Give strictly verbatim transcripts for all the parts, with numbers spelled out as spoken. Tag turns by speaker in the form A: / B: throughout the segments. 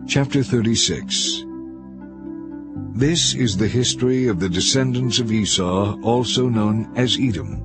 A: Chapter thirty-six. This is the history of the descendants of Esau, also known as Edom.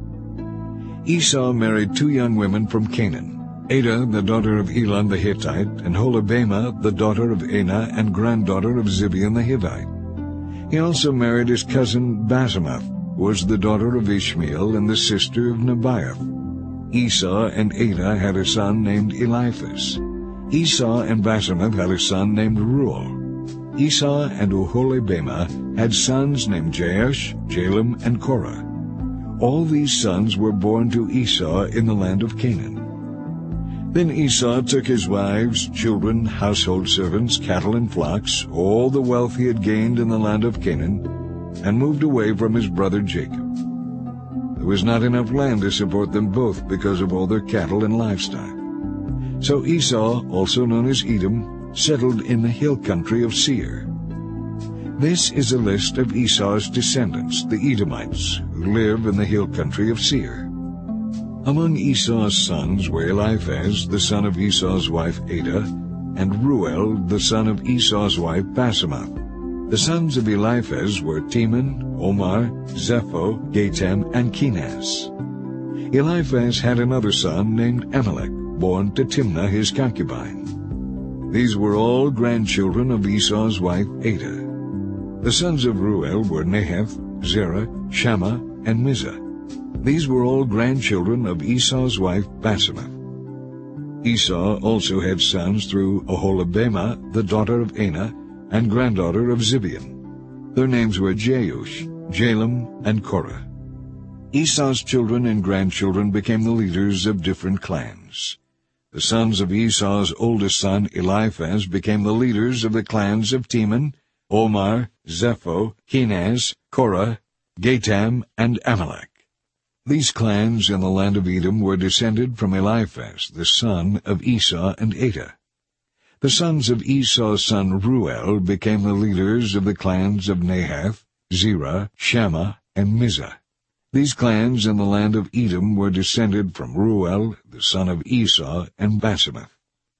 A: Esau married two young women from Canaan, Adah the daughter of Elon the Hittite, and Holibamah the daughter of Anah and granddaughter of Zibeon the Hivite. He also married his cousin Basemath, who was the daughter of Ishmael and the sister of Nebaioth. Esau and Adah had a son named Eliphaz. Esau and Basemath had a son named Reuel. Esau and Oholibamah had sons named Jeush, Jalem, and Korah. All these sons were born to Esau in the land of Canaan. Then Esau took his wives, children, household servants, cattle, and flocks, all the wealth he had gained in the land of Canaan, and moved away from his brother Jacob. There was not enough land to support them both because of all their cattle and livestock. So Esau, also known as Edom, settled in the hill country of Seir. This is a list of Esau's descendants, the Edomites, who live in the hill country of Seir. Among Esau's sons were Eliphaz, the son of Esau's wife Adah, and Reuel, the son of Esau's wife Basemath. The sons of Eliphaz were Teman, Omar, Zepho, Gatam, and Kenaz. Eliphaz had another son named Amalek, born to Timnah his concubine. These were all grandchildren of Esau's wife Adah. The sons of Reuel were Nahath, Zerah, Shammah, and Mizah. These were all grandchildren of Esau's wife Basemath. Esau also had sons through Oholibamah, the daughter of Anah, and granddaughter of Zibeon. Their names were Jeush, Jalem, and Korah. Esau's children and grandchildren became the leaders of different clans. The sons of Esau's oldest son Eliphaz became the leaders of the clans of Teman, Omar, Zepho, Kenaz, Korah, Gatam, and Amalek. These clans in the land of Edom were descended from Eliphaz, the son of Esau and Adah. The sons of Esau's son Reuel became the leaders of the clans of Nahath, Zerah, Shammah, and Mizah. These clans in the land of Edom were descended from Reuel, the son of Esau, and Basemath.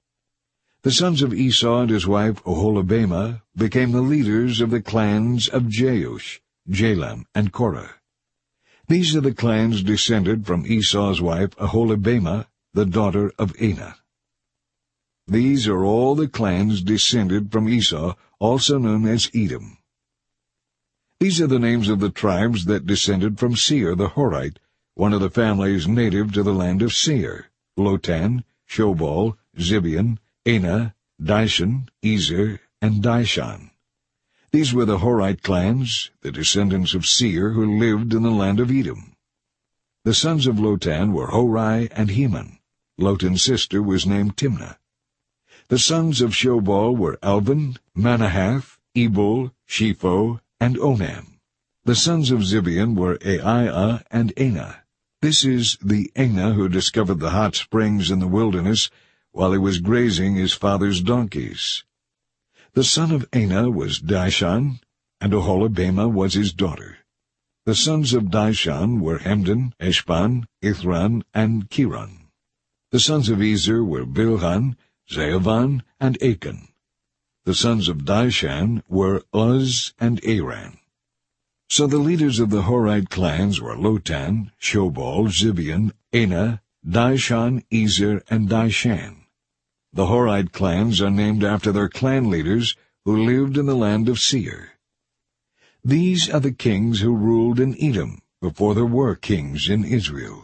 A: The sons of Esau and his wife Oholibamah became the leaders of the clans of Jeush, Jalem, and Korah. These are the clans descended from Esau's wife Oholibamah, the daughter of Anah. These are all the clans descended from Esau, also known as Edom. These are the names of the tribes that descended from Seir the Horite, one of the families native to the land of Seir: Lotan, Shobal, Zibeon, Anah, Dishon, Ezer, and Dishon. These were the Horite clans, the descendants of Seir who lived in the land of Edom. The sons of Lotan were Hori and Heman. Lotan's sister was named Timnah. The sons of Shobal were Alvan, Manahath, Ebul, Shepho, and Onam. The sons of Zibeon were Aiah and Anah. This is the Anah who discovered the hot springs in the wilderness while he was grazing his father's donkeys. The son of Anah was Dishon, and Oholibamah was his daughter. The sons of Dishon were Hemdan, Eshban, Ithran, and Kiran. The sons of Ezer were Bilhan, Zeavan, and Achan. The sons of Dishon were Uz and Aran. So the leaders of the Horite clans were Lotan, Shobal, Zibeon, Anah, Dishon, Ezer, and Dishan. The Horite clans are named after their clan leaders who lived in the land of Seir. These are the kings who ruled in Edom before there were kings in Israel.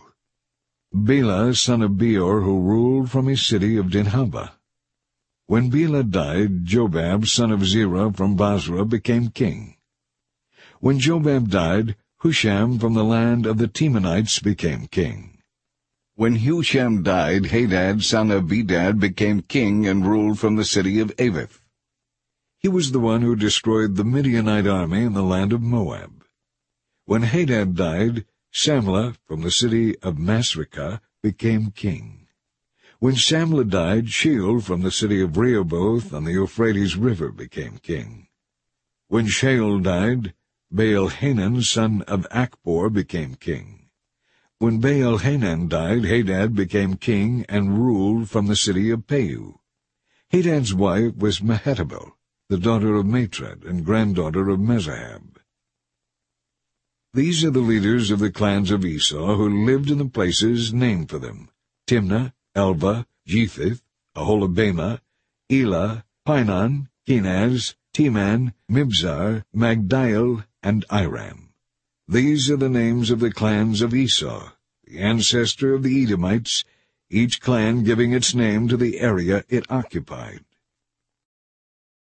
A: Bela, son of Beor, who ruled from his city of Dinhabah. When Bela died, Jobab, son of Zerah from Basra, became king. When Jobab died, Husham from the land of the Temanites became king. When Husham died, Hadad, son of Bedad, became king and ruled from the city of Avith. He was the one who destroyed the Midianite army in the land of Moab. When Hadad died, Samlah from the city of Masrekah became king. When Samlah died, Sheol from the city of Rehoboth on the Euphrates River became king. When Sheol died, Baal-Hanan, son of Achbor, became king. When Baal-Hanan died, Hadad became king and ruled from the city of Peu. Hadad's wife was Mehetabel, the daughter of Matred and granddaughter of Mezahab. These are the leaders of the clans of Esau who lived in the places named for them: Timnah, Elva, Jephith, Aholibamah, Elah, Pinon, Kenaz, Teman, Mibzar, Magdiel, and Iram. These are the names of the clans of Esau, the ancestor of the Edomites, each clan giving its name to the area it occupied.